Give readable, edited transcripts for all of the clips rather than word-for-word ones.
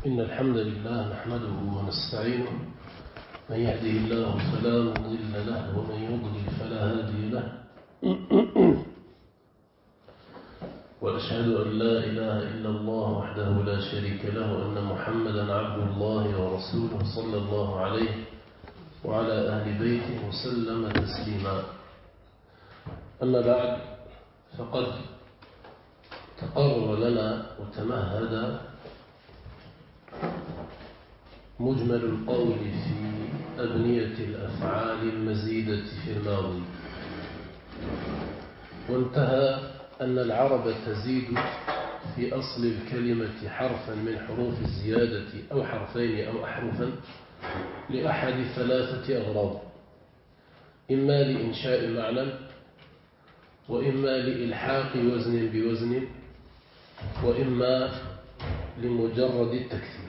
إن الحمد لله نحمده ونستعينه، من يهده الله فلا مضل له ومن يضلل فلا هادي له، وأشهد أن لا إله إلا الله وحده لا شريك له وأن محمدا عبد الله ورسوله صلى الله عليه وعلى أهل بيته وسلم تسليما. أما بعد، فقد تقرر لنا وتمهد مجمل القول في أبنية الأفعال المزيدة في الماضي، وانتهى أن العرب تزيد في أصل الكلمة حرفا من حروف الزيادة أو حرفين أو أحرفا لأحد ثلاثة أغراض: إما لإنشاء معنى، وإما لإلحاق وزن بوزن، وإما لمجرد التكثير.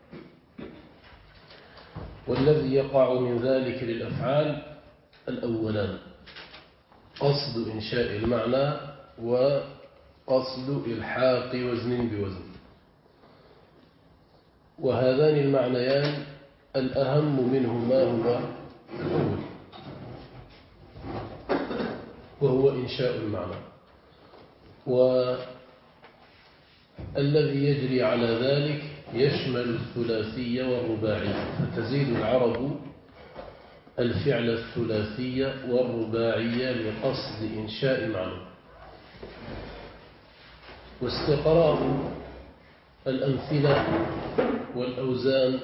والذي يقع من ذلك للأفعال الأولان: قصد إنشاء المعنى وقصد إلحاق وزن بوزن. وهذان المعنيان الأهم منهما هو الأول، وهو إنشاء المعنى، والذي يجري على ذلك يشمل الثلاثي والرباعي، فتزيد العرب الفعل الثلاثي والرباعي لقصد إنشاء معنى. واستقراء الأمثلة والأوزان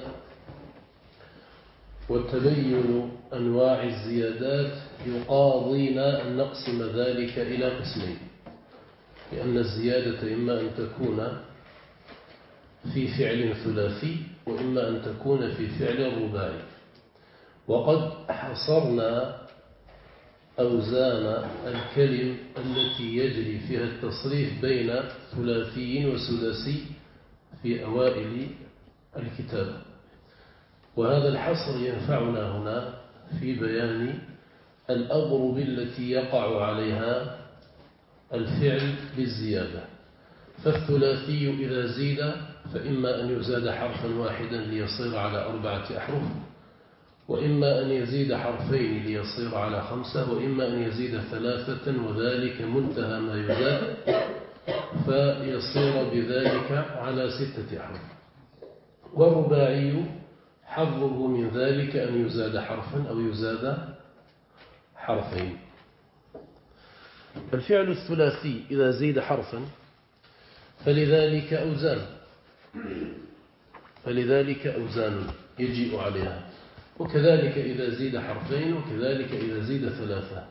وتبين أنواع الزيادات يقاضينا أن نقسم ذلك إلى قسمين، لأن الزيادة إما أن تكون في فعل ثلاثي وإما أن تكون في فعل رباعي. وقد حصرنا أوزان الكلم التي يجري فيها التصريف بين ثلاثي وسداسي في أوائل الكتاب، وهذا الحصر ينفعنا هنا في بيان الأضرب التي يقع عليها الفعل بالزيادة. فالثلاثي إذا زيد فإما أن يزاد حرفا واحدا ليصير على 4 أحرف، وإما أن يزيد حرفين ليصير على 5، وإما أن يزيد 3، وذلك منتهى ما يزاد، فيصير بذلك على 6 أحرف. والرباعي حظه من ذلك أن يزاد حرفا أو يزاد حرفين. الفعل الثلاثي إذا زيد حرفا فلذلك أوزان يجيء عليها، وكذلك إذا زيد حرفين، وكذلك إذا زيد 3.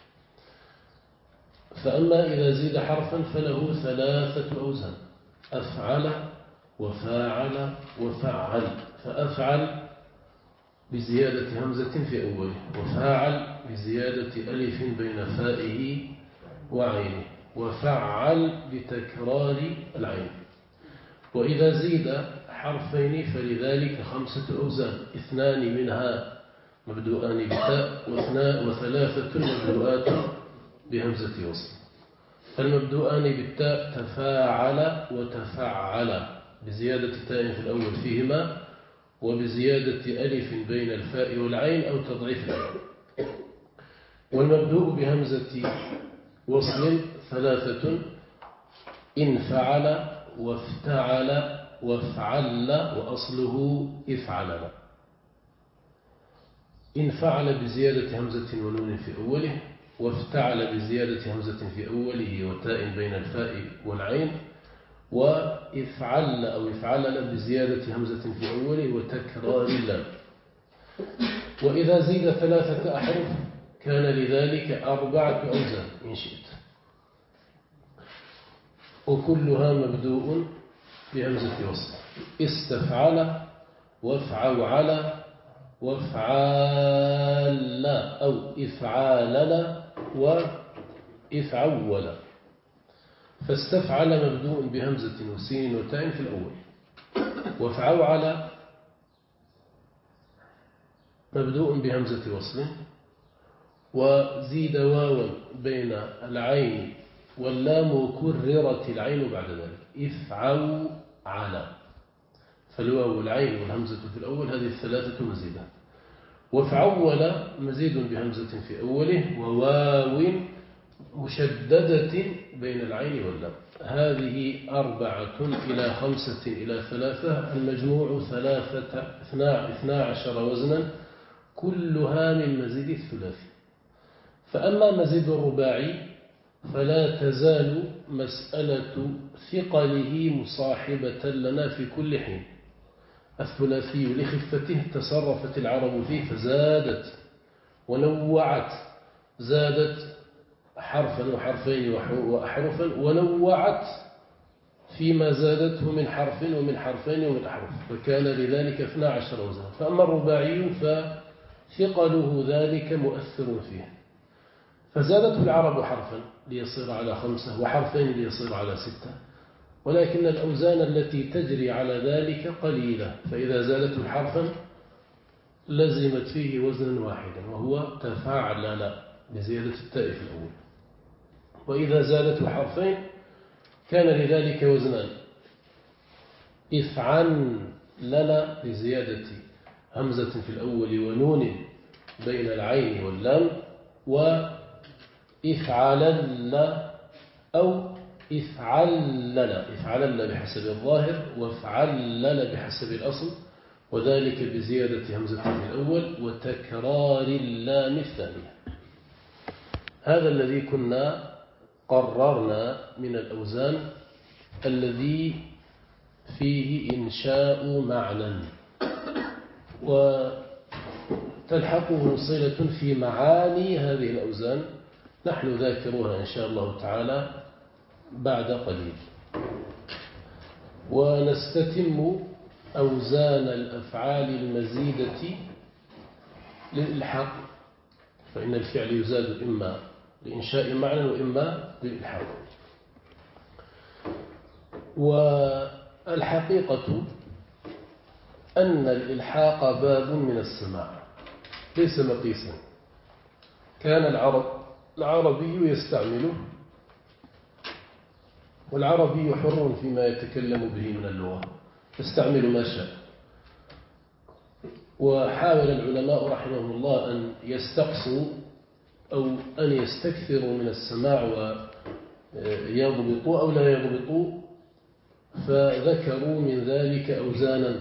فأما إذا زيد حرفا فله 3 أوزان: أفعل وفاعل وفعل. فأفعل بزيادة همزة في أوله، وفاعل بزيادة ألف بين فائه وعينه، وفعل بتكرار العين. وإذا زيد حرفين فلذلك 5 أوزان: 2 منها مبدوءان بتاء، و3 مبدوءات بهمزة وصل. فالمبدوءان بالتاء تفاعل وتفعل بزيادة تاء في الأول فيهما، وبزيادة ألف بين الفاء والعين أو تضعيف العين. والمبدوء بهمزة وصل 3: انفعل وافتعل وافعل، وأصله افعلل. انفعل بزيادة همزة ونون في أوله، وافتعل بزيادة همزة في أوله وتاء بين الفاء والعين، وافعل أو افعلل بزيادة همزة في أوله وتكرار اللام. وإذا زيد 3 أحرف كان لذلك 4 أوزان إن شئت، وكلها مبدوء بهمزة وصل: استفعل وافعوعل وافعال أو افعالل وافعول. فاستفعل مبدوء بهمزة وسين وتاء في الأول، وافعوعل مبدوء بهمزة وصل، وزيد واوا بين العين واللام وكررت العين بعد ذلك: افعوا على. فالواو والعين والهمزة في الأول هذه الثلاثة مزيدة. وفعول مزيد بهمزة في أوله وواو مشددة بين العين واللام. هذه 4 إلى 5 إلى 3 المجموع 12 وزنا كلها من مزيد الثلاثي. فأما مزيد الرباعي فلا تزال مسألة ثقله مصاحبة لنا في كل حين. الثلاثي لخفته تصرفت العرب فيه فزادت ونوعت، زادت حرفا وحرفين وأحرفا، ونوعت فيما زادته من حرف ومن حرفين ومن أحرف، فكان لذلك 12 وزنا. فأما الرباعي فثقله ذلك مؤثر فيه، فزادته العرب حرفا ليصير على 5 وحرفين ليصير على 6، ولكن الأوزان التي تجري على ذلك قليلة، فإذا زادته حرفا لزمت فيه وزنا واحدا وهو تفاعلل بزيادة التاء في الأول، وإذا زادته حرفين كان لذلك وزنان: افعل لنا بزيادة همزة في الأول ونون بين العين واللام، وإفعلل أو إفعلل بحسب الظاهر، وافعلل بحسب الأصل، وذلك بزيادة همزة في الأول وتكرار اللام الثانية. هذا الذي كنا قررنا من الأوزان الذي فيه إنشاء معنى، وتلحقه صلة في معاني هذه الأوزان نحن ذاكروها إن شاء الله تعالى بعد قليل. ونستتم أوزان الأفعال المزيدة للإلحاق، فإن الفعل يزاد إما لإنشاء معنى وإما للإلحاق. والحقيقة أن الإلحاق باب من السماع ليس مقيسا. كان العربي يستعمله، والعربي حر فيما يتكلم به من اللغة، يستعمل ما شاء. وحاول العلماء رحمهم الله أن يستقصوا أو أن يستكثروا من السماع ويضبطوا أو لا يضبطوا، فذكروا من ذلك أوزانا،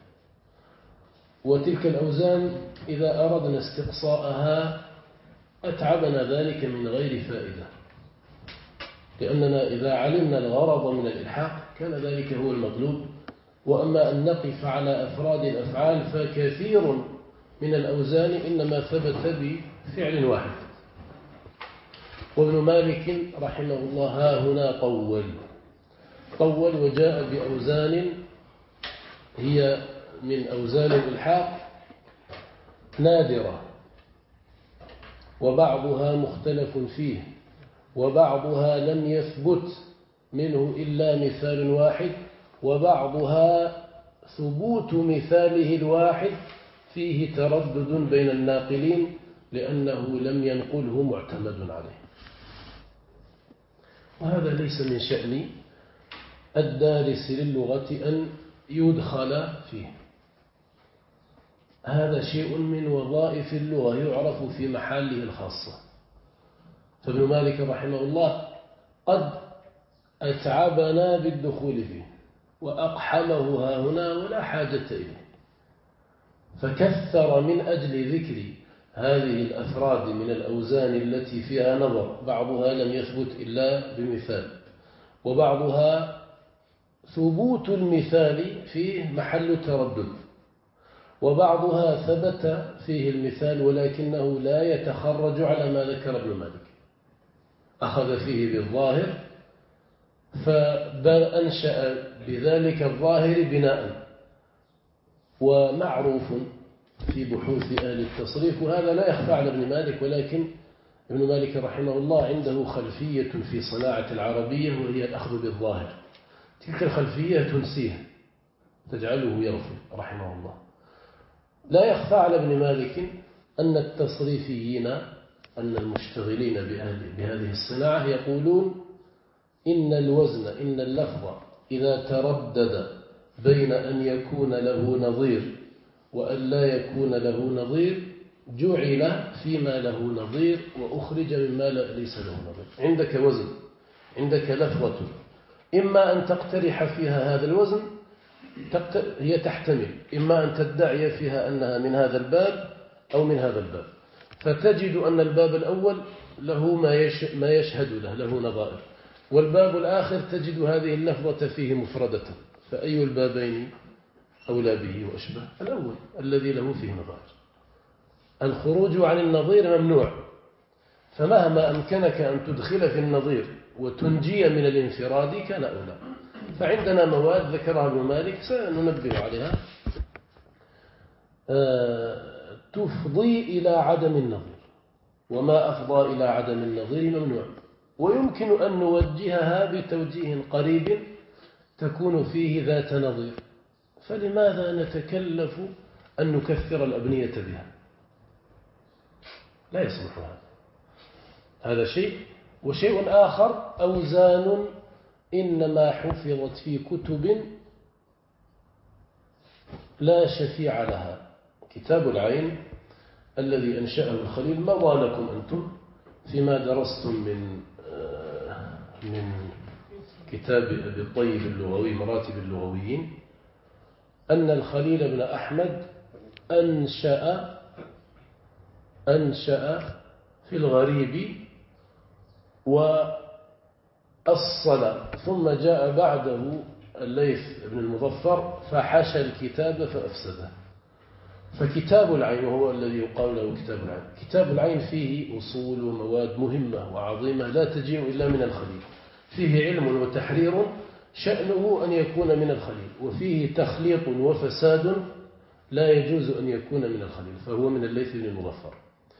وتلك الأوزان إذا أردنا استقصاءها أتعبنا ذلك من غير فائدة، لأننا إذا علمنا الغرض من الإلحاق كان ذلك هو المطلوب. وأما أن نقف على أفراد الأفعال فكثير من الأوزان إنما ثبت بفعل واحد. وابن مالك رحمه الله ها هنا طول وجاء بأوزان هي من أوزان الإلحاق نادرة، وبعضها مختلف فيه، وبعضها لم يثبت منه إلا مثال واحد، وبعضها ثبوت مثاله الواحد فيه تردد بين الناقلين لأنه لم ينقله معتمد عليه. وهذا ليس من شأن الدارس للغة أن يدخل فيه، هذا شيء من وظائف اللغة يعرف في محله الخاصة. فابن مالك رحمه الله قد أتعبنا بالدخول فيه وأقحمه ها هنا ولا حاجة إليه، فكثر من أجل ذكر هذه الأفراد من الأوزان التي فيها نظر، بعضها لم يثبت إلا بمثال، وبعضها ثبوت المثال فيه محل تردد، وبعضها ثبت فيه المثال ولكنه لا يتخرج على ما ذكر ابن مالك، أخذ فيه بالظاهر فأنشأ بذلك الظاهر بناء. ومعروف في بحوث أهل التصريف، وهذا لا يخفى على ابن مالك، ولكن ابن مالك رحمه الله عنده خلفية في صناعة العربية وهي الأخذ بالظاهر. تلك الخلفية تنسيه تجعله يغفل رحمه الله. لا يخفى على ابن مالك أن التصريفيين، أن المشتغلين بهذه الصناعة يقولون إن الوزن، إن اللفظ إذا تردد بين أن يكون له نظير وأن لا يكون له نظير جعل فيما له نظير وأخرج مما ليس له نظير. عندك وزن، عندك لفظة، إما أن تقترح فيها هذا الوزن هي تحتمل، إما أن تدعي فيها أنها من هذا الباب أو من هذا الباب، فتجد أن الباب الأول له ما يشهد له نظائر، والباب الآخر تجد هذه اللفظة فيه مفردة، فأي البابين أولى به وأشبه؟ الأول الذي له فيه نظائر. الخروج عن النظير ممنوع، فمهما أمكنك أن تدخل في النظير وتنجي من الانفراد كان أولى. فعندنا مواد ذكرها ابن مالك سننبه عليها تفضي إلى عدم النظير، وما أفضى إلى عدم النظير ممنوع، ويمكن أن نوجهها بتوجيه قريب تكون فيه ذات نظير. فلماذا نتكلف أن نكثر الأبنية بها؟ لا يصلح هذا شيء. وشيء آخر أوزان إنما حفظت في كتب لا شفيع لها. كتاب العين الذي أنشأه الخليل مضى لكم أنتم فيما درستم من كتاب أبي الطيب اللغوي مراتب اللغويين، أن الخليل بن أحمد أنشأ في الغريب وأصل، ثم جاء بعده الليث بن المظفر فحشى الكتاب فأفسده. فكتاب العين وهو الذي يقال له كتاب العين، كتاب العين فيه أصول ومواد مهمة وعظيمة لا تجيء إلا من الخليل، فيه علم وتحرير شأنه أن يكون من الخليل، وفيه تخليط وفساد لا يجوز أن يكون من الخليل، فهو من الليث بن المظفر.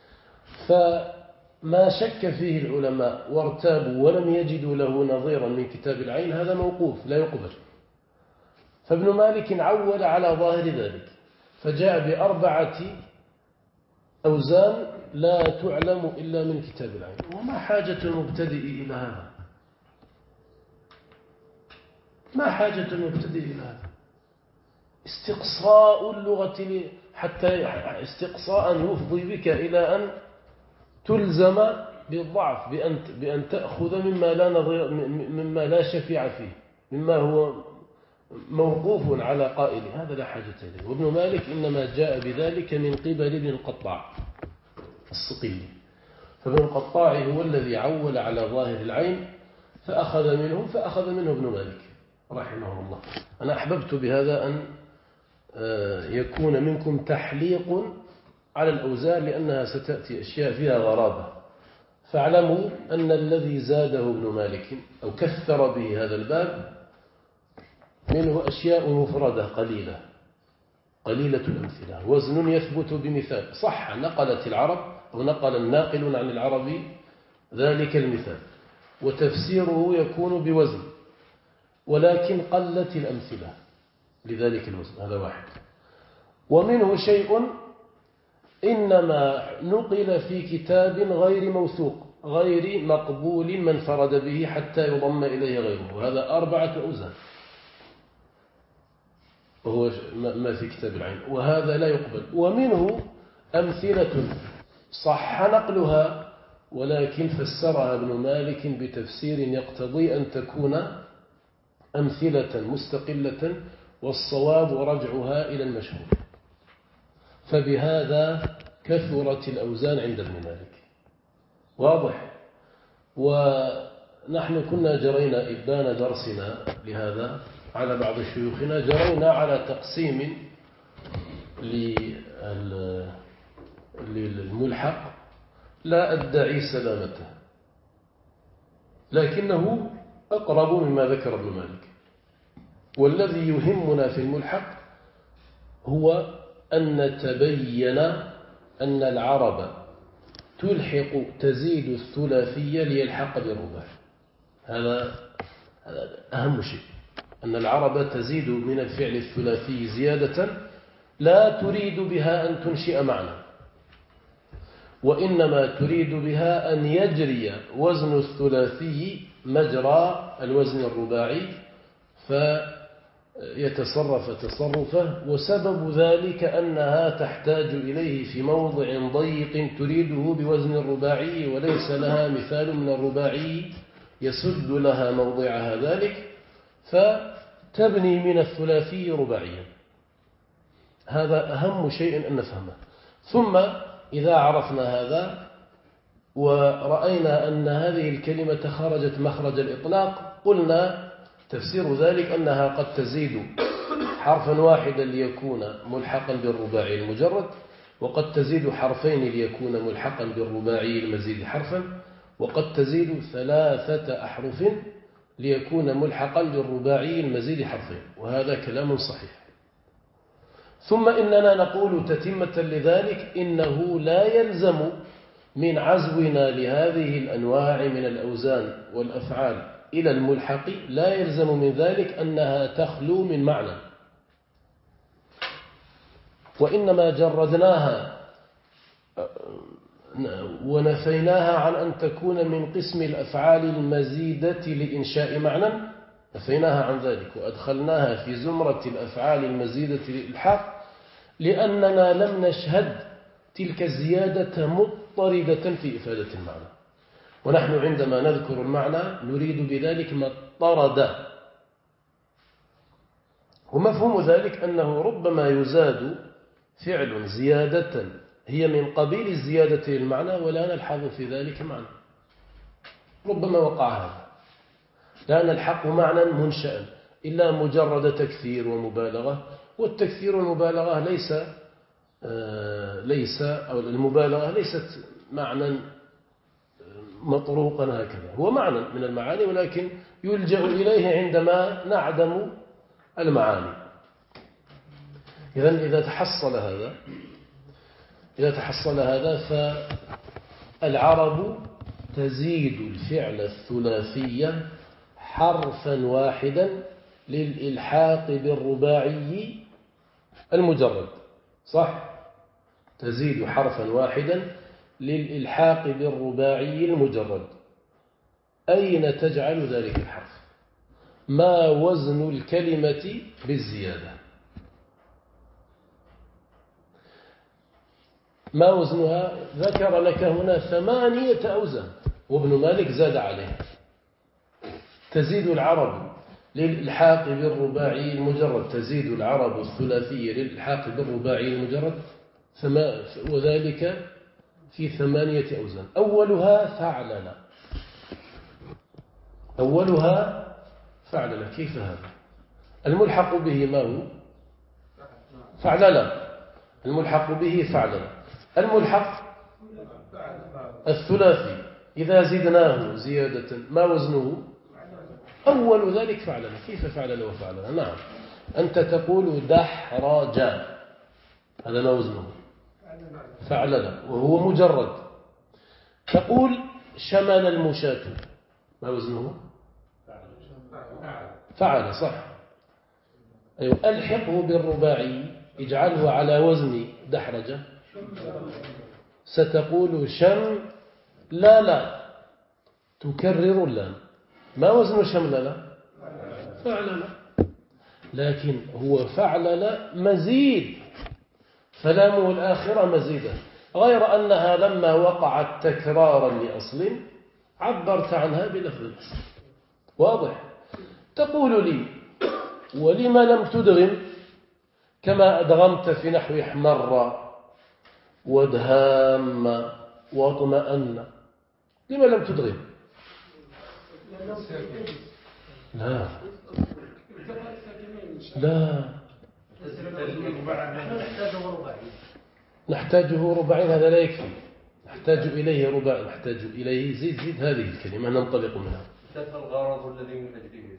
فما شك فيه العلماء وارتابوا ولم يجدوا له نظيرا من كتاب العين هذا موقوف لا يقبل. فابن مالك عول على ظاهر ذلك فجاء ب4 أوزان لا تعلم إلا من كتاب العين. وما حاجة المبتدئ إلى هذا؟ ما حاجة المبتدئ إلى هذا؟ استقصاء اللغة حتى استقصاء يفضي بك إلى أن تلزم بالضعف بأن تأخذ مما لا شفيع فيه، مما هو موقوف على قائله، هذا لا حاجة إليه. وابن مالك إنما جاء بذلك من قبل ابن القطاع الصقيلي، فابن القطاع هو الذي عول على ظاهر العين فأخذ منه ابن مالك رحمه الله. أنا أحببت بهذا أن يكون منكم تحليق على الأوزان لأنها ستأتي أشياء فيها غرابة. فاعلموا أن الذي زاده ابن مالك أو كثر به هذا الباب منه أشياء مفردة قليلة الأمثلة، وزن يثبت بمثال صح نقلت العرب أو نقل الناقل عن العربي ذلك المثال، وتفسيره يكون بوزن ولكن قلت الأمثلة لذلك الوزن، هذا واحد. ومنه شيء إنما نقل في كتاب غير موثوق غير مقبول من فرد به حتى يضم إليه غيره، وهذا 4 أوزان وهو ما في كتاب العين، وهذا لا يقبل. ومنه أمثلة صح نقلها ولكن فسرها ابن مالك بتفسير يقتضي أن تكون أمثلة مستقلة والصواب رجعها إلى المشهور. فبهذا كثرت الأوزان عند ابن مالك، واضح. ونحن كنا جرينا إبان درسنا لهذا على بعض شيوخنا، جرينا على تقسيم للملحق لا أدعي سلامته، لكنه أقرب مما ذكر ابن مالك. والذي يهمنا في الملحق هو أن نتبين أن العرب تلحق تزيد الثلاثية ليلحق بالرباع، هذا أهم شيء، أن العرب تزيد من الفعل الثلاثي زيادة لا تريد بها أن تنشئ معنى، وإنما تريد بها أن يجري وزن الثلاثي مجرى الوزن الرباعي، يتصرف تصرفه، وسبب ذلك أنها تحتاج إليه في موضع ضيق تريده بوزن الرباعي، وليس لها مثال من الرباعي يسد لها موضعها ذلك، فتبني من الثلاثي رباعيا. هذا أهم شيء أن نفهمه. ثم إذا عرفنا هذا ورأينا أن هذه الكلمة خرجت مخرج الإطلاق، قلنا تفسير ذلك أنها قد تزيد حرفا واحدا ليكون ملحقا بالرباعي المجرد، وقد تزيد حرفين ليكون ملحقا بالرباعي المزيد حرفا، وقد تزيد 3 أحرف ليكون ملحقا بالرباعي المزيد حرفين، وهذا كلام صحيح. ثم إننا نقول تتمة لذلك إنه لا يلزم من عزونا لهذه الأنواع من الأوزان والأفعال إلى الملحق، لا يلزم من ذلك أنها تخلو من معنى، وإنما جردناها ونفيناها عن أن تكون من قسم الأفعال المزيدة لإنشاء معنى، نفيناها عن ذلك وأدخلناها في زمرة الأفعال المزيدة للإلحاق، لأننا لم نشهد تلك الزيادة مضطردة في إفادة المعنى. ونحن عندما نذكر المعنى نريد بذلك ما اضطرد، ومفهوم ذلك أنه ربما يزاد فعل زيادة هي من قبيل الزيادة للمعنى ولا نلحظ في ذلك معنى، ربما وقع هذا، لا نلحق معنى منشأ إلا مجرد تكثير ومبالغة، والتكثير والمبالغة ليس أو المبالغة ليست معنى مطروقا هكذا، هو معنى من المعاني ولكن يلجأ إليه عندما نعدم المعاني. إذا تحصل هذا فالعرب تزيد الفعل الثلاثي حرفا واحدا للإلحاق بالرباعي المجرد، صح؟ تزيد حرفا واحدا للإلحاق بالرباعي المجرد. أين تجعل ذلك الحرف؟ ما وزن الكلمة بالزيادة؟ ما وزنها؟ ذكر لك هنا 8 أوزان، وابن مالك زاد عليها. تزيد العرب للإلحاق بالرباعي المجرد، تزيد العرب الثلاثية للإلحاق بالرباعي المجرد، وذلك في 8 أوزان. أولها فعلل. كيف هذا؟ الملحق به ما هو؟ فعلل. الملحق به فعلل. الملحق الثلاثي إذا زدناه زيادة ما وزنه؟ أول ذلك فعلل. كيف فعلل وفعلل؟ نعم، أنت تقول دحرج، هذا ما وزنه؟ فعلل وهو مجرد. تقول شمل المشاة، ما وزنه؟ فعل، صح. أيوة. ألحقه بالرباعي، اجعله على وزن دحرج، ستقول شم لا تكرر اللام، ما وزن شملل؟ فعلل. لكن هو فعلل مزيد، فلامه الآخرة مزيدة، غير أنها لما وقعت تكرارا لأصل عبرت عنها بلفظ الأصل. واضح؟ تقول لي ولما لم تدغم كما أدغمت في نحو احمر وادهام واطمأن؟ لما لم تدغم؟ لا نحتاجه رباعين، هذا لا يكفي، نحتاج إليه رباعين، نحتاج إليه زيد هذه الكلمة ننطلق منها. الغرض الذي من أجله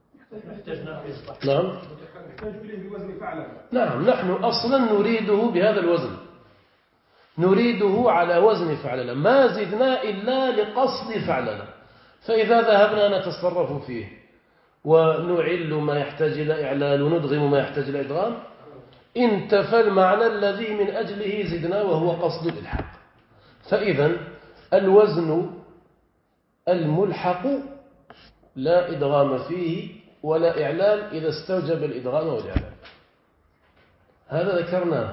نعم نحتاج إليه بوزن فعلا. نعم، نحن أصلا نريده بهذا الوزن، نريده على وزن فعلنا، ما زدنا إلا لقصد فعلنا. فإذا ذهبنا نتصرف فيه ونعل ما يحتاج إلى إعلال وندغم ما يحتاج إلى إدغام، انتفى المعنى الذي من أجله زدنا وهو قصد الإلحاق. فإذا الوزن الملحق لا إدغام فيه ولا إعلام إذا استوجب الإدغام والإعلام. هذا ذكرناه.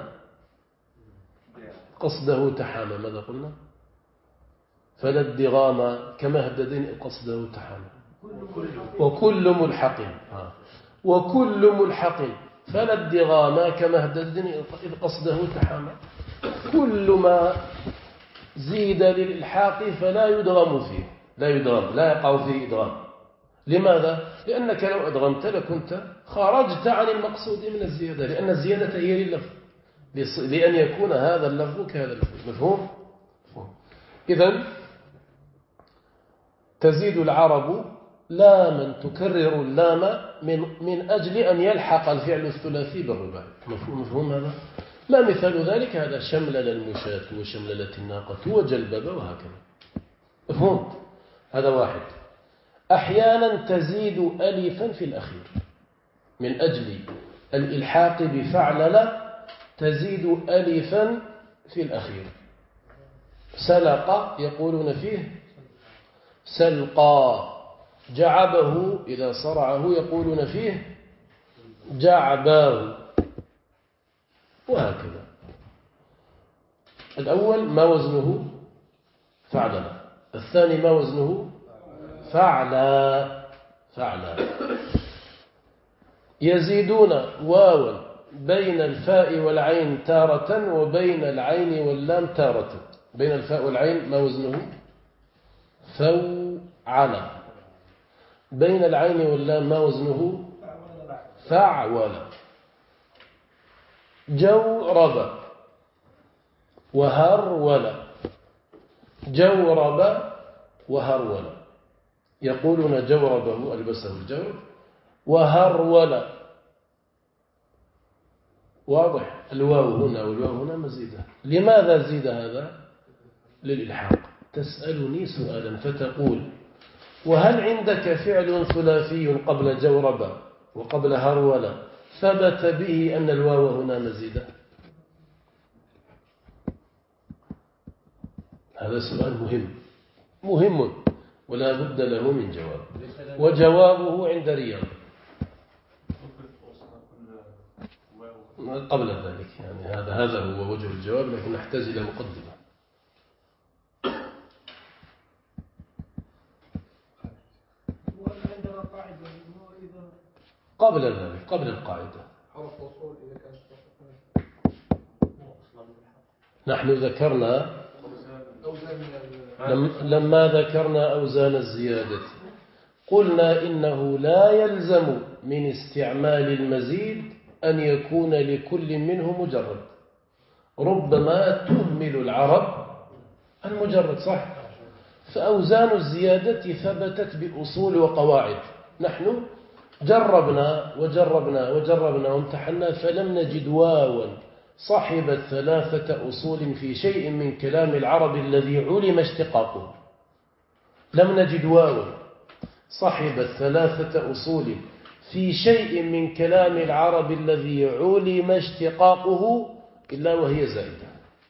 قصده تحامى، ماذا قلنا؟ فلا الدغام كمهدد قصده تحامى. وكل ملحق وكل ملحق فلا الدغام كمهدد إذ قصده تحامى. كل ما زيد للإلحاق فلا يدغم فيه، لا يقع فيه إدغام. لماذا؟ لأنك لو أدغمت لكنت خرجت عن المقصود من الزيادة، لأن الزيادة هي لللفظ، لأن يكون هذا اللفظ كهذا اللفظ. مفهوم؟ إذن تزيد العرب لاما تكرر اللام من أجل أن يلحق الفعل الثلاثي بالرباعي. مفهوم هذا؟ ما مثال ذلك؟ هذا شملل المشاة وشمللت الناقة وجلبب وهكذا. مفهوم؟ هذا واحد. أحيانا تزيد ألفا في الأخير من أجل الإلحاق بفعلل، تزيد ألفا في الأخير. سلق يقولون فيه سلقا، جعبه إذا صرعه يقولون فيه جعباه، وهكذا. الأول ما وزنه فعلل، الثاني ما وزنه فعلا. يزيدون واوا بين الفاء والعين تارة وبين العين واللام تارة. بين الفاء والعين ما وزنه فوعل، بين العين واللام ما وزنه فعول. جورب وهرول، جورب وهرول. يقولون جوربه ألبسه الجور، وهرول. واضح؟ الواو هنا والواو هنا مزيدة. لماذا زيد هذا؟ للإلحاق. تسألني سؤالا فتقول: وهل عندك فعل ثلاثي قبل جورب وقبل هرول ثبت به أن الواو هنا مزيدة؟ هذا سؤال مهم ولا بد له من جواب، وجوابه عند رياض قبل ذلك. يعني هذا هو وجه الجواب، لكن نحتاج إلى مقدمة. قبل ذلك، قبل القاعدة. نحن ذكرنا لما ذكرنا أوزان الزيادة قلنا إنه لا يلزم من استعمال المزيد أن يكون لكل منه مجرد. ربما تهمل العرب المجرد، صح؟ فأوزان الزيادة ثبتت بأصول وقواعد. نحن جربنا وامتحنا فلم نجد واوا صاحبت 3 أصول في شيء من كلام العرب الذي علم اشتقاقه. لم نجد واوا صاحبت 3 أصول في شيء من كلام العرب الذي علم اشتقاقه إلا وهي زائدة.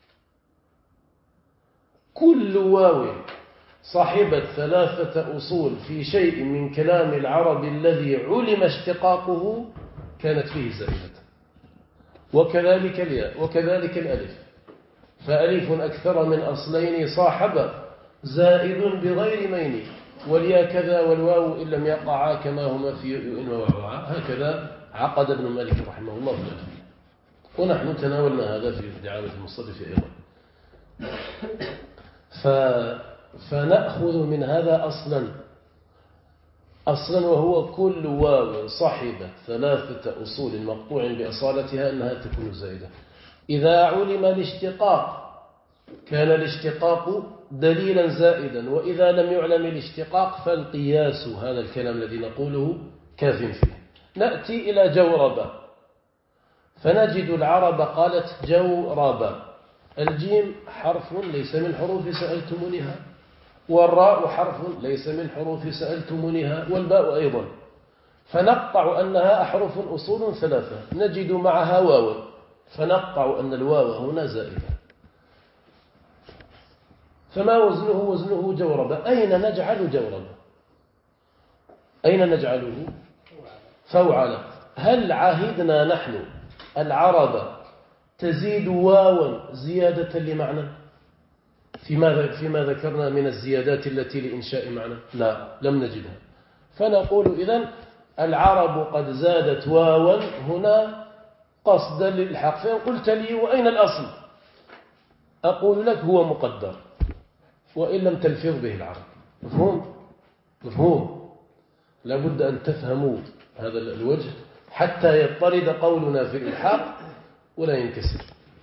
كل واو صاحبت 3 أصول في شيء من كلام العرب الذي علم اشتقاقه كانت فيه زائدة. وكذلك الياء وكذلك الألف، فألف أكثر من أصلين صاحب زائد بغير مين، والياء كذا والواو إن لم يقعا كما هما في يؤن ووعا. هكذا عقد ابن مالك رحمه الله في الألفية، ونحن تناولنا هذا في دعامة المصرف أيضا. فنأخذ من هذا أصلا وهو كل واو صاحبة 3 أصول مقطوع بأصالتها أنها تكون زائدة. إذا علم الاشتقاق كان الاشتقاق دليلا زائدا، وإذا لم يعلم الاشتقاق فالقياس، هذا الكلام الذي نقوله، كاف فيه. نأتي إلى جورب فنجد العرب قالت جورب. الجيم حرف ليس من حروف سألتمونها، والراء حرف ليس من حروف سألتمونها، والباء أيضا. فنقطع أنها أحرف أصول 3، نجد معها واو، فنقطع أن الواو هنا زائدة. فما وزنه جورب. أين نجعل جورب؟ أين نجعله؟ فوعل. هل عهدنا نحن العرب تزيد واوا زيادة لمعنى فيما ذكرنا من الزيادات التي لإنشاء معنى؟ لا، لم نجدها. فنقول إذن العرب قد زادت واوا هنا قصدا للحق. فإن قلت لي وأين الأصل؟ أقول لك هو مقدر وإن لم تلفظ به العرب. مفهوم. لابد أن تفهموا هذا الوجه حتى يضطرد قولنا في الإلحاق ولا ينكسر.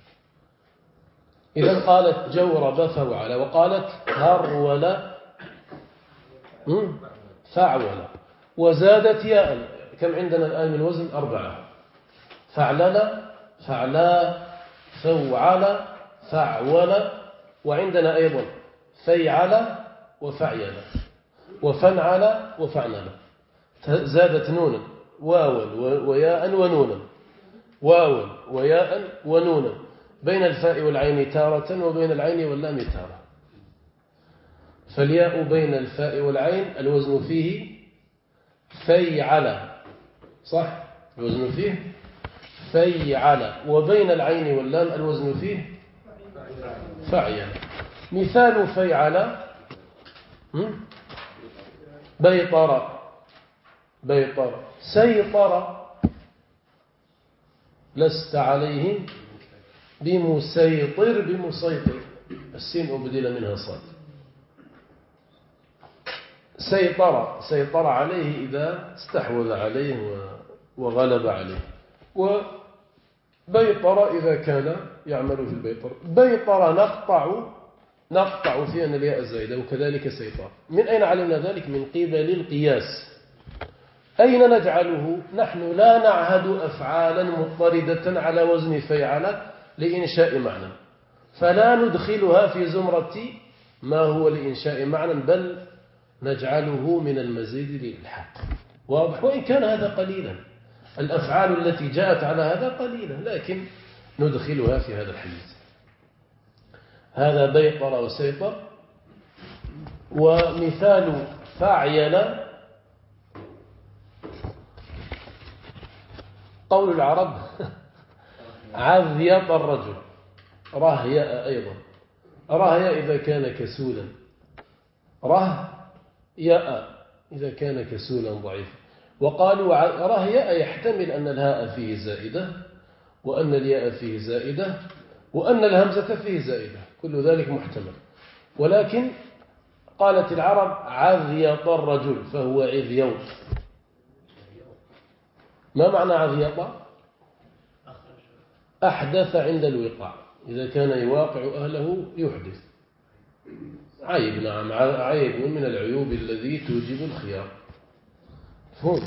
إذا قالت جورب فوعل، وقالت هرول فعول، وزادت ياء. كم عندنا الآن من وزن؟ 4. فعلل، فعلا، فوعل، فعول، وعندنا أيضا فيعل وفعيل وفنعل وفعنل. زادت نونا واوا وياء ونونا، واوا وياء ونونا، بين الفاء والعين تارة وبين العين واللام تارة. فالياء بين الفاء والعين الوزن فيه فيعل، صح؟ الوزن فيه فيعل، وبين العين واللام الوزن فيه فعيل. مثال فيعل بيطر، بيطر. سيطر لست عليهم بمسيطر، بمسيطر، السين أبدل منها صاد. سيطر عليه إذا استحوذ عليه وغلب عليه، وبيطر إذا كان يعمل في البيطر. بيطر نقطع في أن الياء زائدة، وكذلك سيطر. من أين علمنا ذلك؟ من قبل القياس. أين نجعله؟ نحن لا نعهد أفعالا مضطردة على وزن فيعل لإنشاء معنى، فلا ندخلها في زمرة ما هو لإنشاء معنى، بل نجعله من المزيد للإلحاق. واضح؟ وإن كان هذا قليلا، الأفعال التي جاءت على هذا قليلة، لكن ندخلها في هذا الحيز. هذا بيطر وسيطر. ومثال فعيل قول العرب عذيط الرجل، رهيأ أيضا. رهيأ إذا كان كسولا، رهيأ إذا كان كسولا ضعيفا. وقالوا رهيأ يحتمل أن الهاء فيه زائدة، وأن الياء فيه زائدة، وأن الهمزة فيه زائدة، كل ذلك محتمل. ولكن قالت العرب عذيط الرجل فهو عذيوط. ما معنى عذيط؟ أحدث عند الوقاع، إذا كان يواقع أهله يحدث. عيب، نعم، عيب من العيوب الذي توجب الخيار. فهم.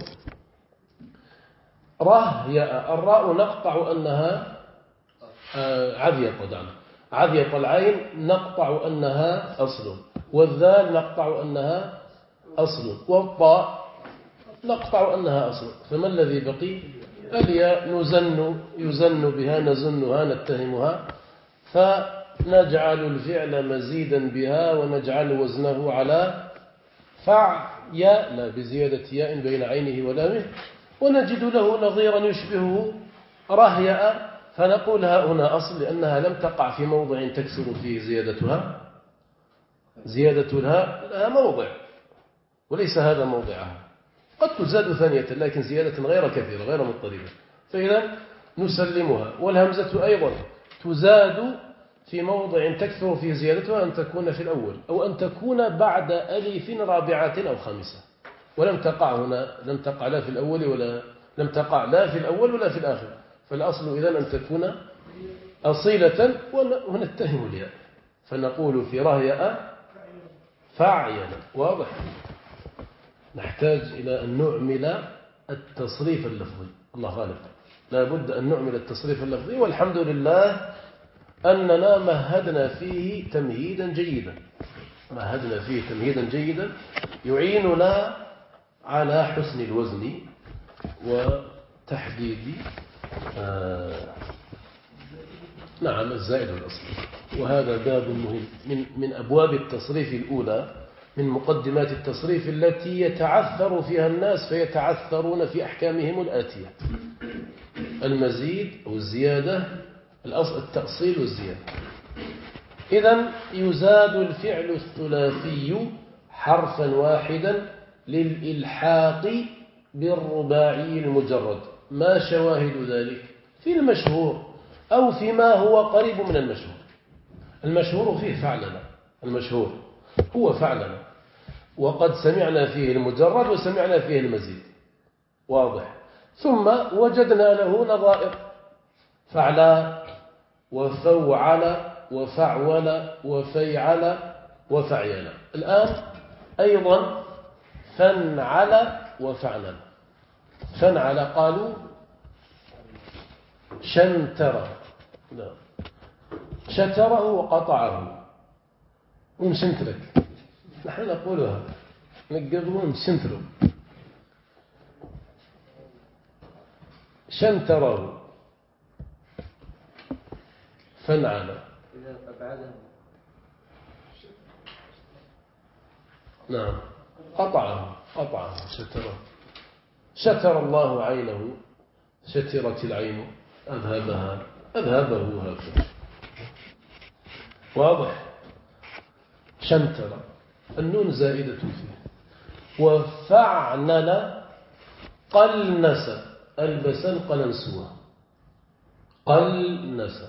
رهيأ، الراء نقطع أنها عذيط، عذيط العين نقطع أنها أصل، والذال نقطع أنها أصل، والطاء نقطع أنها أصل. فما الذي بقي؟ الياء يزن بها، نزنها، نتهمها، فنجعل الفعل مزيدا بها، ونجعل وزنه على فعيل بزيادة ياء بين عينه ولامه، ونجد له نظيرا يشبهه رهيأ، فنقول ها هنا أصل، لأنها لم تقع في موضع تكسر فيه زيادتها. زيادة الهاء لها موضع وليس هذا موضعها، قد تزاد ثانية لكن زيادة غير كثيرة غير مضطردة، فإذا نسلمها. والهمزة أيضا تزاد في موضع تكثر فيه زيادتها، أن تكون في الأول أو أن تكون بعد ألف رابعة أو خامسة، ولم تقع هنا، لم تقع لا في الأول ولا لم تقع لا في الأول ولا في الآخر. فالأصل إذن أن تكون أصيلة، ونتهم الياء، فنقول في رهيأ فعيل. واضح؟ نحتاج إلى أن نعمل التصريف اللفظي، الله غالب، لا بد أن نعمل التصريف اللفظي. والحمد لله أننا مهدنا فيه تمهيدا جيدا، مهدنا فيه تمهيدا جيدا يعيننا على حسن الوزن وتحديد نعم الزائد والأصل. وهذا باب مهم من أبواب التصريف الأولى من مقدمات التصريف التي يتعثر فيها الناس فيتعثرون في أحكامهم الآتية: المزيد والزيادة، التأصيل والزيادة. إذن يزاد الفعل الثلاثي حرفا واحدا للإلحاق بالرباعي المجرد. ما شواهد ذلك؟ في المشهور أو فيما هو قريب من المشهور. المشهور فيه فعلنا، المشهور هو فعلنا، وقد سمعنا فيه المجرد وسمعنا فيه المزيد، واضح. ثم وجدنا له نظائر: فعلا وفوعل وفعول وفيعل وفعيل. الآن أيضا فنعل وفعنل. فنعل قالوا شنتر، لا، شتره وقطعه ونشنترك، نحن نقولها نقبلون ونشنتره. شنتره فنعل. نعم، قطعه شتره. شتر الله عينه، شترت العين أذهبه هكذا، واضح. شنتر النون زائدة فيه. وفعنل قلنس، ألبس القلنسوة، قلنس.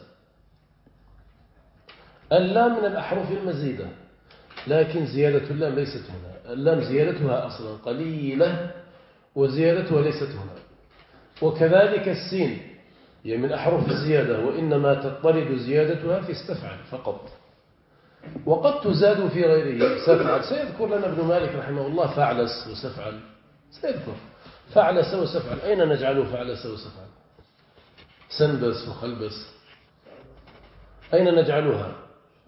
اللام من الأحرف المزيدة، لكن زيادة اللام ليست هنا. اللام زيادتها أصلا قليلة وزيادتها ليست هنا. وكذلك السين هي من أحرف الزيادة، وإنما تضطرد زيادتها في استفعل فقط، وقد تزاد في غيره. سفعل سيذكر لنا ابن مالك رحمه الله فعلس وسفعل، سيذكر فعلس وسفعل. أين نجعله فعلس وسفعل؟ سنبس وخلبس، أين نجعلها؟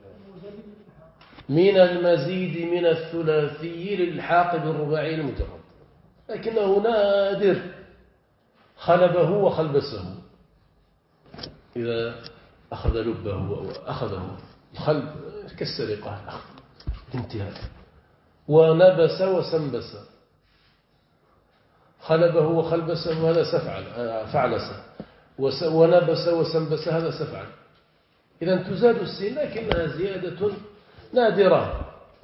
من المزيد من الثلاثي للحاق بالرباعي المجرد، لكنه نادر. خلبه وخلبسه إذا أخذ لبه أو أخذه. الخلب كالسرقة، انتهاء. ونبس وسنبس، خلبه وخلبسه هذا فعلس، ونبس وسنبس هذا سفعل. إذا تزاد السين لكنها زيادة نادرة.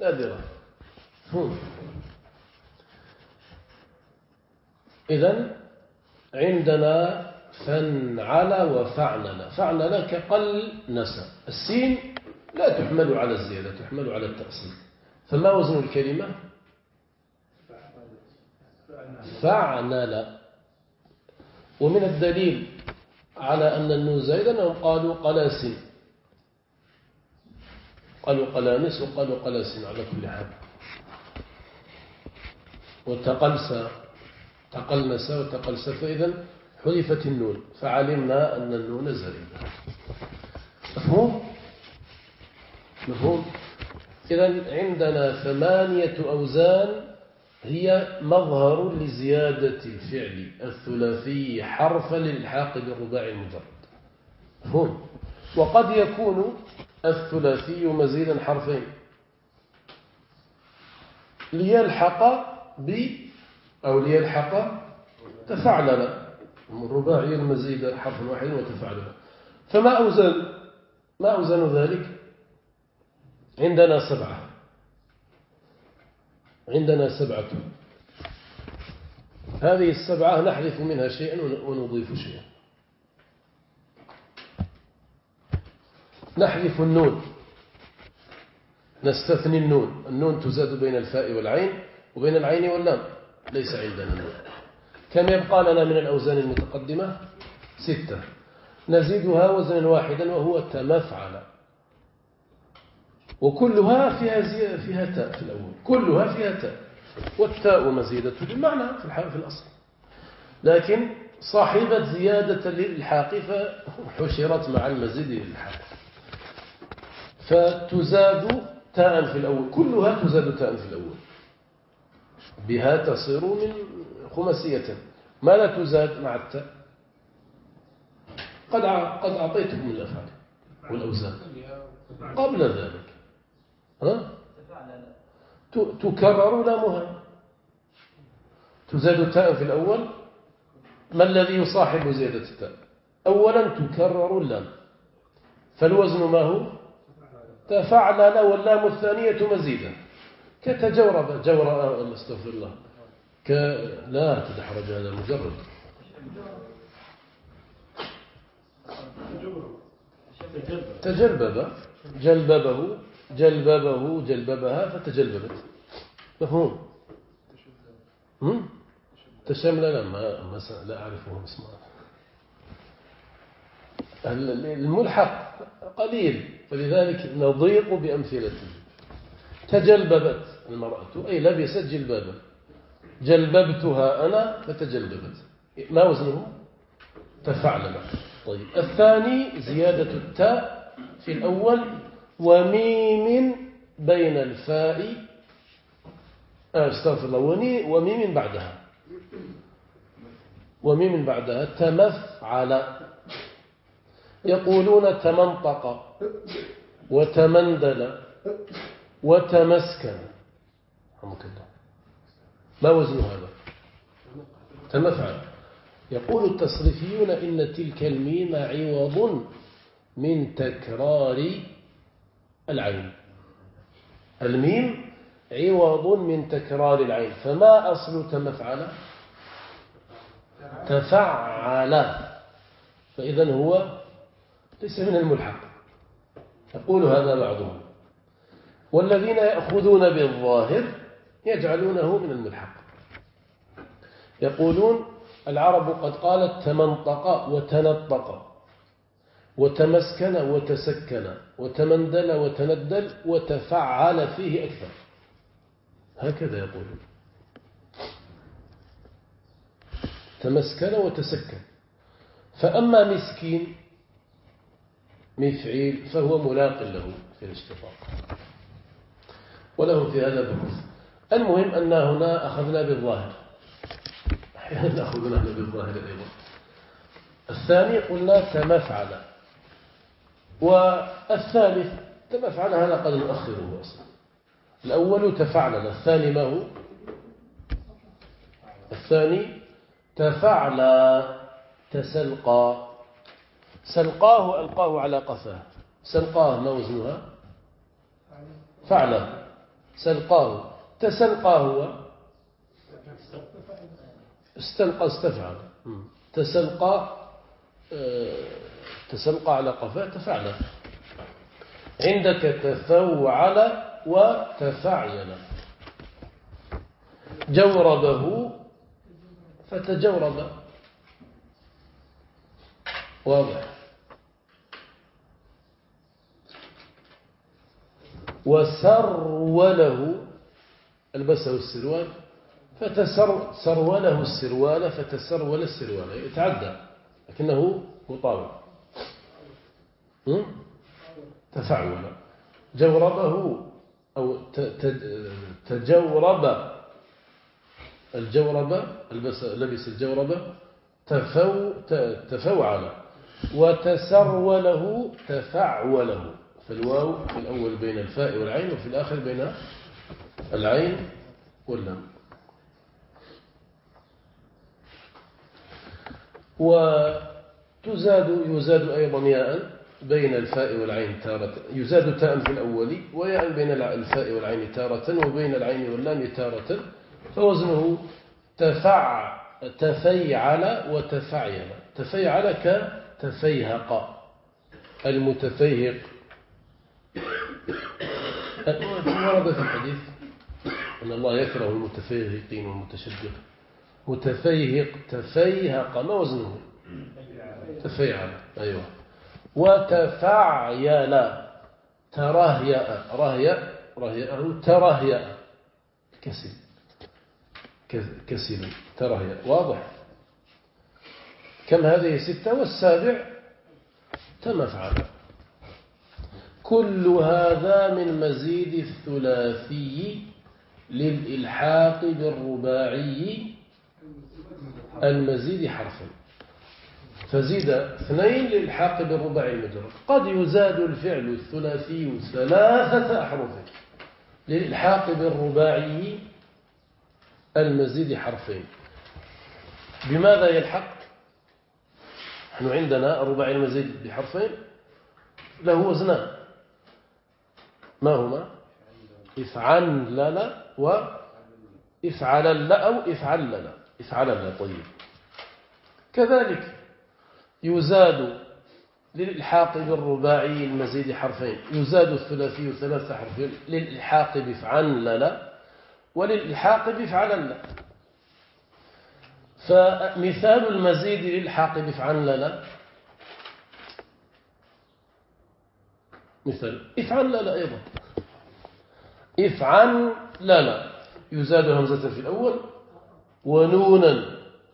إذن عندنا فنعل وفعنل. فعنل كقلنس. السين لا تحمل على الزيادة، تحمل على التأصيل. فما وزن الكلمة؟ فعنل. ومن الدليل على أن النون زائدة أنهم قالوا قلاسين، قالوا قلانس وقالوا قلاسين على كل حال. وتقلس، تقلنس وتقلس، فإذا حذفت النون فعلمنا أن النون زائدة. مفهوم؟ إذن عندنا 8 أوزان هي مظهر لزيادة الفعل الثلاثي حرفا للحاق بالرباعي المجرد. مفهوم؟ وقد يكون الثلاثي مزيدا حرفين ليلحق أو ليلحق تفعلل. الرباعي المزيد حرف واحد وتفعلل. فما أوزن ذلك؟ عندنا 7. هذه 7 نحذف منها شيئا ونضيف شيئا. نحذف النون، نستثني النون تزاد بين الفاء والعين وبين العين واللام، ليس عندنا النون. كم يبقى لنا من الأوزان المتقدمة؟ 6. نزيدها وزنا واحدا وهو تمفعل، وكلها فيها تاء في الأول، كلها فيها تاء، والتاء مزيدة بالمعنى في الأصل، لكن صاحبة زيادة للإلحاق فحشرت مع المزيد للإلحاق، فتزاد تاء في الأول، كلها تزاد تاء في الأول، بها تصير من خماسية. ما لا تزاد مع التاء؟ قد أعطيتكم الأفعال والأوزان قبل ذلك. تكرر لامها، تزاد تاء في الأول. ما الذي يصاحب زيادة التاء؟ أولا تكرر اللام، فالوزن ما هو؟ تفعلل، واللام الثانية مزيدة، كتجورب جور، استغفر الله، لا تدحرج، هذا مجرد تجلبب، جلببه جلببه جلببها فتجلببت. مفهوم؟ تشمل، لا أعرفهم اسمها. الملحق قليل، فلذلك نضيق بأمثلة. تجلببت المرأة أي لبست جلبابا، جلببتها أنا فتجلببت. ما وزنه؟ تفعلل. طيب الثاني زيادة التاء في الأول وميم بين الفاء، استغفر الله، وميم بعدها، وميم بعدها. تمفعل. يقولون تمنطق وتمندل وتمسكن. ما وزن هذا؟ تمفعل. يقول التصريفيون إن تلك الميم عوض من تكرار العين. الميم عوض من تكرار العين. فما أصل تمفعل؟ تفعل. فإذا هو ليس من الملحق. يقول هذا بعضهم، والذين يأخذون بالظاهر يجعلونه من الملحق. يقولون العرب قد قالت تمنطق وتنطق وتمسكن وتسكن وتمندل وتندل وتفعل فيه أكثر، هكذا يقولون. تمسكن وتسكن. فأما مسكين مفعيل فهو ملاق له في الاشتقاق، وله في هذا بحث. المهم أن هنا أخذنا بالظاهر، أحيانا نأخذ نحن بالظاهر أيضا. الثاني قلنا تمفعل، والثالث تمفعل، هذا قد نؤخره أصلا. الأول تفعل، الثاني ما هو؟ الثاني تفعل. تسلقى. سلقاه ألقاه على قفاه. سلقاه ما وزنها؟ فعل. سلقاه. تسلقى هو استلقى، استفعل. تسلقى، تسلقى على قفاه، تفعل. عندك تفوعل وتفعيل. جوربه فتجورب. واضح. وسروله، ألبسه السروال فتسروله السروال فتسرول السروال، يتعدى لكنه مطابق. تفعول. جوربه أو تجورب. الجورب لبس الجورب. تفوعل. وتسروله تفعوله. فالواو في الأول بين الفاء والعين، وفي الآخر بين العين واللام. يزاد أيضا ياء بين الفاء والعين تارة، يزاد تاء في الأول وياء بين الفاء والعين تارة، وبين العين واللام تارة. فوزنه تفيعل وتفعيل. تفيعل كتفيهق، المتفيهق. ورد في الحديث أن الله يكره المتفيهقين والمتشدق. متفيهق، تفيهق، ما وزنه؟ تفيعل. أيوة. وتفعيل. ترهيأ. رهيأه ترهيأ، كسل ترهيأ. واضح. كم هذه؟ 6. والسابع تمفعل. كل هذا من مزيد الثلاثي للإلحاق بالرباعي المزيد حرفا. فزيد 2 للإلحاق بالرباعي المجرد. قد يزاد الفعل الثلاثي 3 أحرف، للإلحاق بالرباعي المزيد حرفين. بماذا يلحق؟ نحن عندنا الرباعي المزيد بحرفين له وزنان، ما هما؟ افعلل وافعلل أو افعلل. طيب، كذلك يزاد للإلحاق بالرباعي المزيد حرفين، يزاد الثلاثي 3 حرفين للإلحاق بافعلل وللإلحاق بافعلل. فمثال المزيد للإلحاق بافعلل مثل افعلل أيضا، افعلل يزاد همزة في الأول ونونا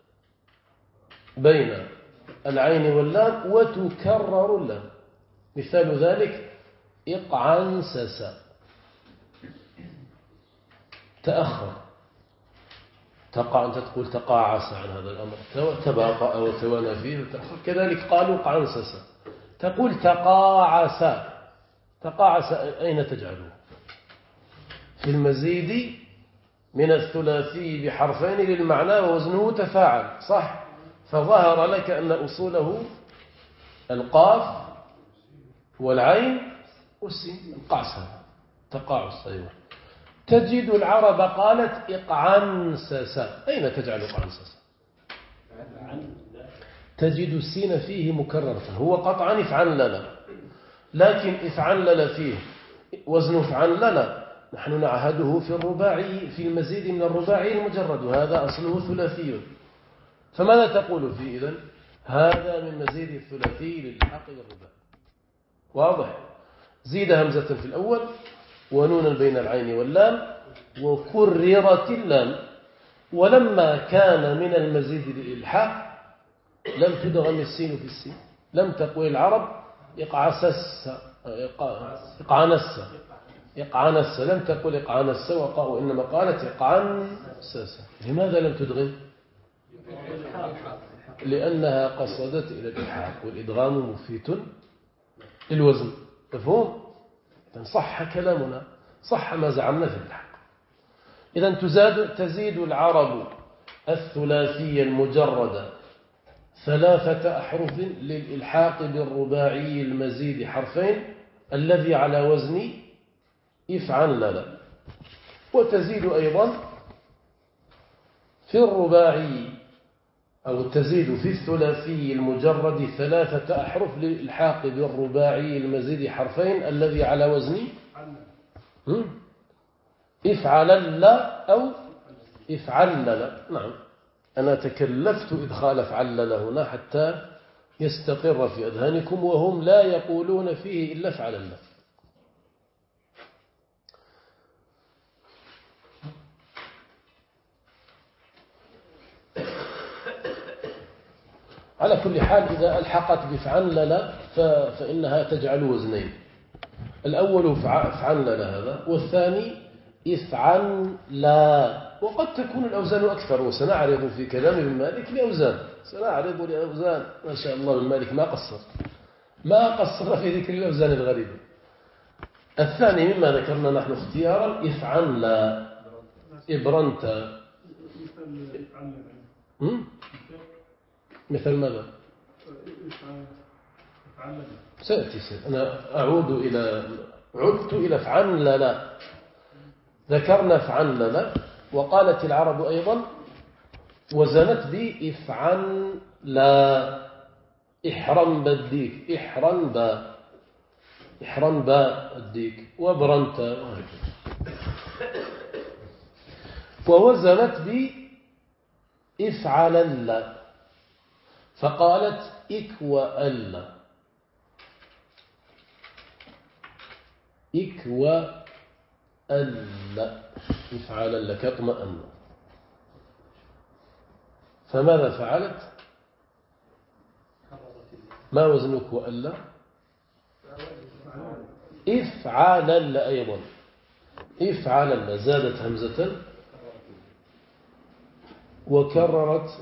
بين العين واللام وتكرر اللام. مثال ذلك اقعنسس، تأخر، أنت تقول تقاعس عن هذا الأمر، تباطأ وتوانى فيه وتأخر. كذلك قالوا اقعنسس، تقول تقاعس. تقاعس أين تجعله؟ في المزيد من الثلاثي بحرفين للمعنى ووزنه تفاعل، صح؟ فظهر لك أن أصوله القاف والعين والسين، القعس، تقاعس. أيوة. تجد العرب قالت اقعنسس، أين تجعل اقعنسس؟ تجد السين فيه مكررة، هو قطعا افعلل، لكن افعلل فيه وزن افعلل نحن نعهده في الرباعي، في المزيد من الرباعي المجرد، وهذا أصله ثلاثي. فماذا تقول فيه إذن؟ هذا من مزيد الثلاثي للإلحاق بالرباعي. واضح؟ زيد همزة في الأول ونونا بين العين واللام وكررت اللام. ولما كان من المزيد للإلحاق لم تدغم السين في السين، لم تقول العرب اقعنس، لم تقل اقعنس وإنما قالت اقعنسس. لماذا لم تدغم؟ لأنها قصدت إلى الإلحاق، والإدغام مفيت للوزن. مفهوم؟ إذن صح كلامنا، صح ما زعمنا في الإلحاق. إذن تزيد العرب الثلاثي المجرد 3 أحرف للإلحاق بالرباعي المزيد حرفين الذي على وزن افعلل. وتزيد أيضا في الرباعي أو تزيد في الثلاثي المجرد 3 أحرف للإلحاق بالرباعي المزيد حرفين الذي على وزن افعلل أو افعلل. نعم، أنا تكلفت إدخال افعلل هنا حتى يستقر في أذهانكم، وهم لا يقولون فيه إلا افعلل. على كل حال إذا ألحقت بفعلل فإنها تجعل وزنين، الأول فعلل هذا، والثاني افعلل. وقد تكون الأوزان أكثر، وسنعرض في كلام ابن مالك لأوزان، سنعرض لأوزان ما شاء الله. ابن مالك ما قصر في ذكر الأوزان الغريبة. الثاني مما ذكرنا نحن اختيارا افعلل، إبرنت. مثل ماذا؟ سأتي أنا عدت إلى فعلل. ذكرنا فعلل، وقالت العرب أيضا وزنت بإفعلل، إحرم بالديك، إحرم بالديك، وبرنت، ووزنت بإفعلل فقالت إكوأل، إفعلل كاطمأن. فماذا فعلت؟ ما وزنك وألا؟ إفعلل أيضا، إفعلل زادت همزة وكررت.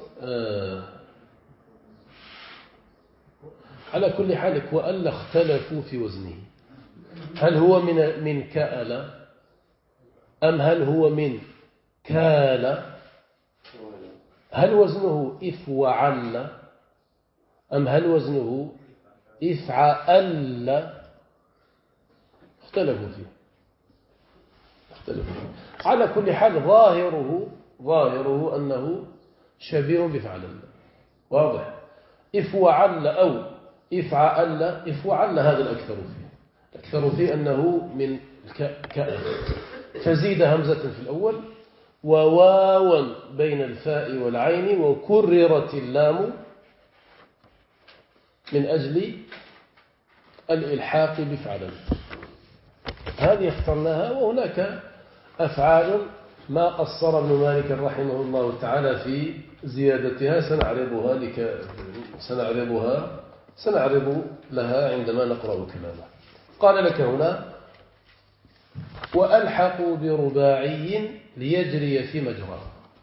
على كل حال وألا اختلفوا في وزنه، هل هو من كأل أم هل هو من كال؟ هل وزنه إفوعل أم هل وزنه إفعل؟ اختلفوا فيه. على كل حال ظاهره أنه شبيه بفعل. واضح. إفوعل أو إفعل هذا الأكثر فيه أنه من كأف، فزيد همزة في الأول وواوا بين الفاء والعين وكررت اللام من أجل الإلحاق بفعل. هذه اخترناها. وهناك أفعال ما قصر ابن مالك رحمه الله تعالى في زيادتها سنعرض لها عندما نقرأ كلامه. قال لك هنا وألحقوا برباعي ليجري في مجراه.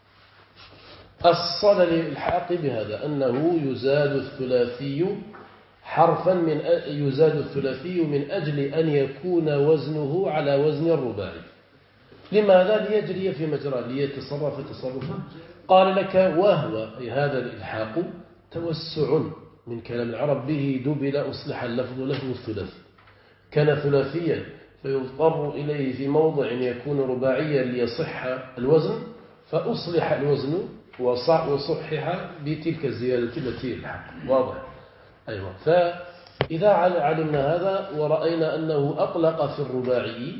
أصل للإلحاق بهذا أنه يزاد الثلاثي حرفا يزاد الثلاثي من أجل أن يكون وزنه على وزن الرباعي. لماذا؟ ليجري في مجراه، ليتصرف تصرفا. قال لك وهو هذا الإلحاق توسع من كلام العرب به دبل أصلح اللفظ لفظ الثلاثي. كان ثلاثيا فيضطر إليه في موضع يكون رباعيا ليصح الوزن، فأصلح الوزن وصحح بتلك الزيادة التي الحق. واضح. أيوة. فإذا علمنا هذا ورأينا أنه أطلق في الرباعي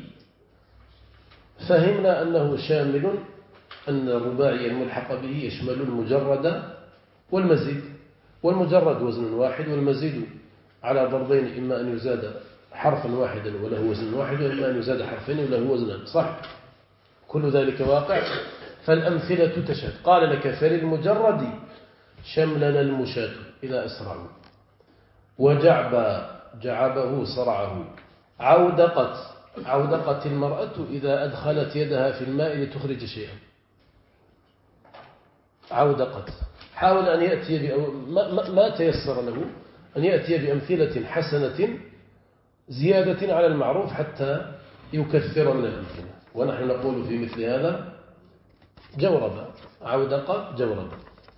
فهمنا أنه شامل، أن الرباعي الملحق به يشمل المجرد والمزيد. والمجرد وزن واحد، والمزيد على ضربين، إما أن يزاد حرفا واحدا وله وزن واحد، وإما أن يزاد حرفين وله وزنان. صح؟ كل ذلك واقع. فالأمثلة تشهد. قال لك فللمجرد شملنا المشاة إذا أسرعوا، جعبه صرعه، عودقت المرأة إذا أدخلت يدها في الماء لتخرج شيئا. عودقت. حاول أن يأتي ما تيسر له أن يأتي بأمثلة حسنة زيادة على المعروف حتى يكثر من الأمثلة. ونحن نقول في مثل هذا جورب، عودق جورب.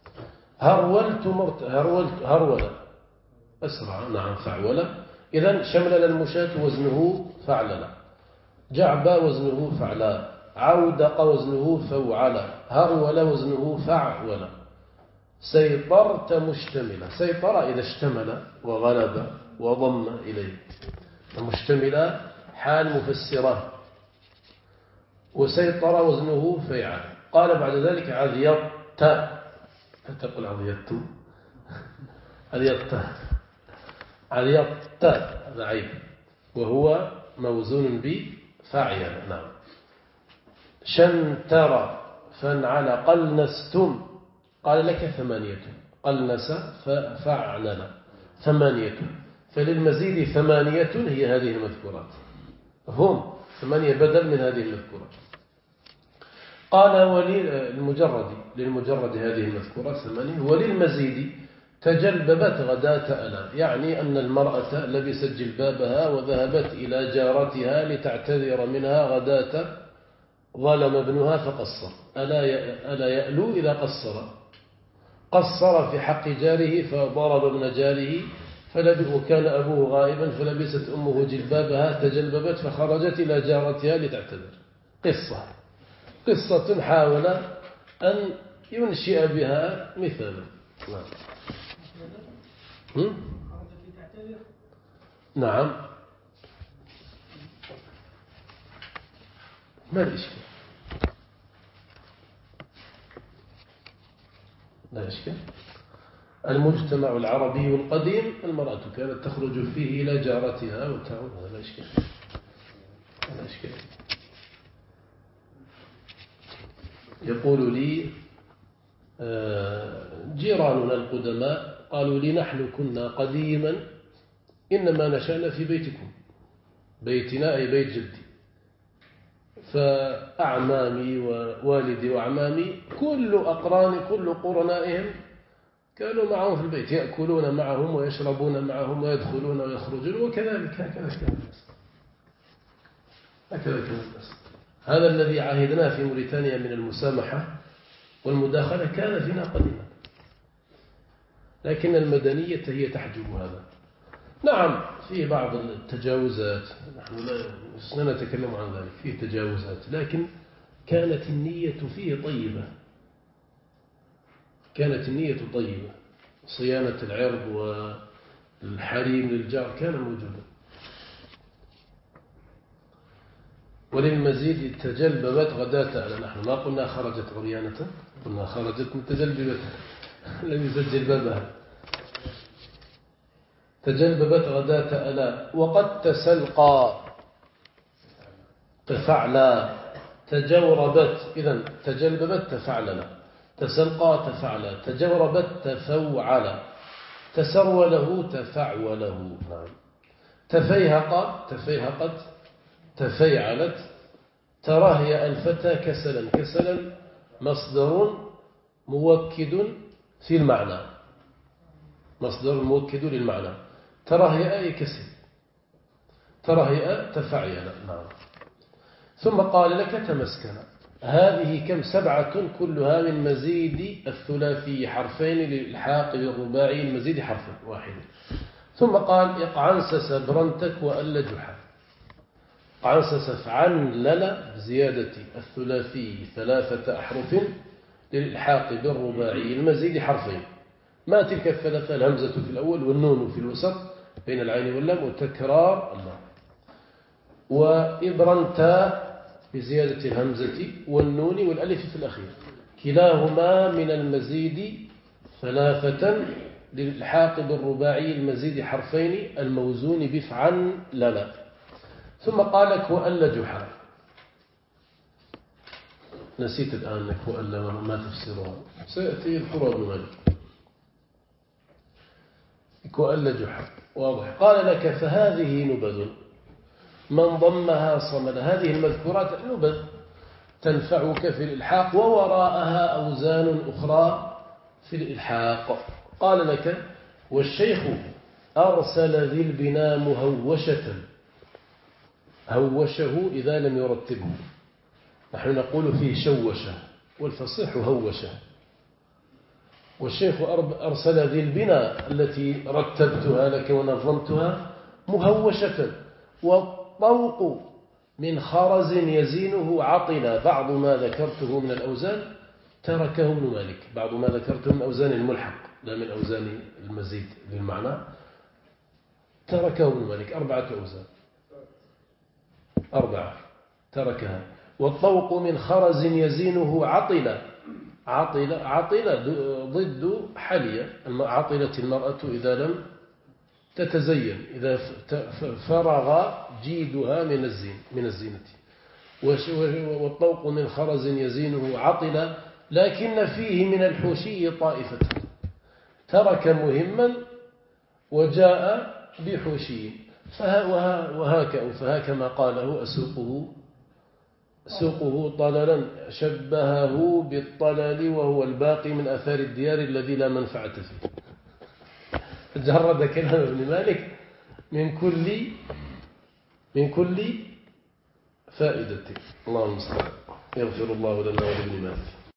هرول أسرع. نعم. فعول. إذن شمل المشاة وزنه فعلنا، جعب وزنه فعلا، عودق وزنه فوعلا، هرول وزنه فعولا. سيطرت مشتملة. سيطر إذا اشتمل وغلب وضم إليه. مشتملة حال مفسرة. وسيطر وزنه فيعل. قال بعد ذلك عذيط. تقول عذيط عذيط هذا عيب، وهو موزون بفاعل. نعم. شنتر فانعل قلنستم. قال لك 8. قلنس ففعلنا 8. فللمزيد 8 هي هذه المذكورات. هم 8 بدل من هذه المذكورات. قال للمجرد هذه المذكورات 8. وللمزيد تجلببت غداة ألا، يعني أن المرأة لبست جلبابها وذهبت إلى جارتها لتعتذر منها غداة ظلم ابنها فقصر. ألا يألو إذا قصر في حق جاره فضرب ابن جاره، وكان أبوه غائبا فلبست أمه جلبابها تجلببت فخرجت إلى جارتها لتعتذر. قصة حاول أن ينشئ بها مثالا. نعم. ما الإشكال؟ لا إشكال. المجتمع العربي القديم المرأة كانت تخرج فيه إلى جارتها وتعود. هذا لا إشكال. يقول لي جيراننا القدماء قالوا لي نحن كنا قديما إنما نشأنا في بيتكم، بيتنا أي بيت جدي. فأعمامي ووالدي وأعمامي كل قرنائهم كانوا معهم في البيت، يأكلون معهم ويشربون معهم ويدخلون ويخرجون. وكذلك هكذا كان الناس. هذا الذي عهدناه في موريتانيا من المسامحة والمداخلة كان فينا قديما، لكن المدنية هي تحجب هذا. نعم فيه بعض التجاوزات، نحن لا نتكلم عن ذلك، فيه تجاوزات، لكن كانت النية فيه طيبة، كانت النية طيبة. صيانة العرض والحريم للجار كان موجودا. وللمزيد تجلببت غداة، نحن ما قلنا خرجت عريانة، قلنا خرجت متجلببة لم يسجل بابها. تجلببت غداة ألا وقد تسلقى تفعلا تجوربت. إذن تجلببت تفعلنا، تسلقى تفعلا، تجوربت تفوعلا، تسروله تفعوله. نعم. تفيهقت تفيعلت. ترهي الفتى كسلا. كسلا مصدر موكد في المعنى، مصدر موكد للمعنى. ترهي أي كسل، ترهي تفعيل. نعم. ثم قال لك تمسكن. هذه كم؟ 7 كلها من مزيد الثلاثي حرفين للإلحاق بالرباعي المزيد حرف واحد. ثم قال اقعنسس برنتك وأل جحا. قعنسس فعنلل بزيادة الثلاثي 3 أحرف للإلحاق بالرباعي المزيد حرفين. ما تلك الثلاثة؟ الهمزة في الأول والنون في الوسط بين العين واللام وتكرار الله. وإبرنتا بزيادة الهمزة والنون والألف في الأخير، كلاهما من المزيد 3 للإلحاق بالرباعي المزيد حرفين الموزون بفعن للا. ثم قالك وأل جحا. نسيت الآن وأل ما تفسرها، سيأتي القرى ابن مالك. وأل جحا واضح. قال لك فهذه نبذ من ضمها صمد. هذه المذكورات نبذ تنفعك في الإلحاق، ووراءها أوزان أخرى في الإلحاق. قال لك والشيخ أرسل ذي البناء مهوشة. هوشه إذا لم يرتبه، نحن نقول فيه شوشة والفصيح هوشه. والشيخ أرسل ذي البناء التي رتبتها لك ونظمتها مهوشة. والطوق من خرز يزينه عطلا. بعض ما ذكرته من الأوزان تركه ابن مالك، بعض ما ذكرته من أوزان الملحق لا من أوزان المزيد للمعنى، تركه ابن مالك 4 أوزان، 4 تركها. والطوق من خرز يزينه عطلا. عطلة ضد حلية. عطلت المرأة إذا لم تتزين، إذا فرغ جيدها من الزينة. والطوق من خرز يزينه عطلا، لكن فيه من الحوشي طائفة. ترك مهما وجاء بحوشي. فهاك ما قاله أسوقه طللا شبهه بالطلل وهو الباقي من أثار الديار الذي لا منفعة فيه. جرد كلام ابن مالك من كل فائدة. الله المستعان. يغفر الله لنا ولابن مالك.